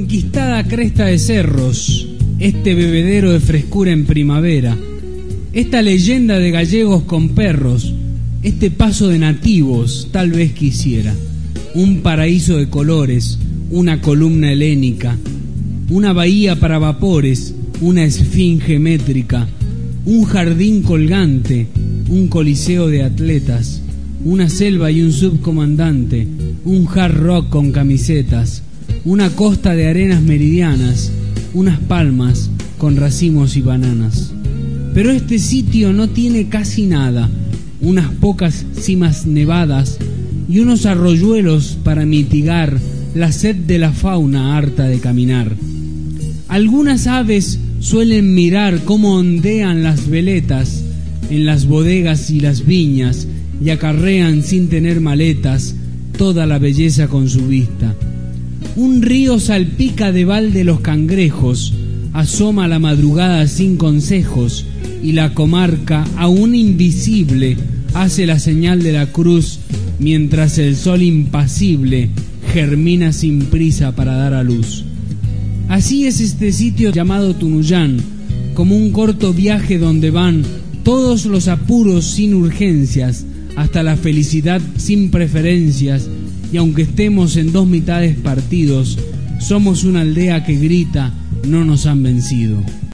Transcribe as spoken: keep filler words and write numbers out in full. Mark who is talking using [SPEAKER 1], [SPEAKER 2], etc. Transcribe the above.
[SPEAKER 1] enquistada cresta de cerros, este bebedero de frescura en primavera, esta leyenda de gallegos con perros, este paso de nativos, tal vez quisiera, un paraíso de colores, una columna helénica, una bahía para vapores, una esfinge métrica, un jardín colgante, un coliseo de atletas, una selva y un subcomandante, un hard rock con camisetas, una costa de arenas meridianas, unas palmas con racimos y bananas. Pero este sitio no tiene casi nada, unas pocas cimas nevadas y unos arroyuelos para mitigar la sed de la fauna harta de caminar. Algunas aves suelen mirar cómo ondean las veletas en las bodegas y las viñas y acarrean sin tener maletas toda la belleza con su vista. Un río salpica de balde los cangrejos, asoma la madrugada sin consejos, y la comarca, aún invisible, hace la señal de la cruz, mientras el sol impasible germina sin prisa para dar a luz. Así es este sitio llamado Tunuyán, como un corto viaje donde van todos los apuros sin urgencias, hasta la felicidad sin preferencias, y aunque estemos en dos mitades partidos, somos una aldea que grita: no nos han vencido.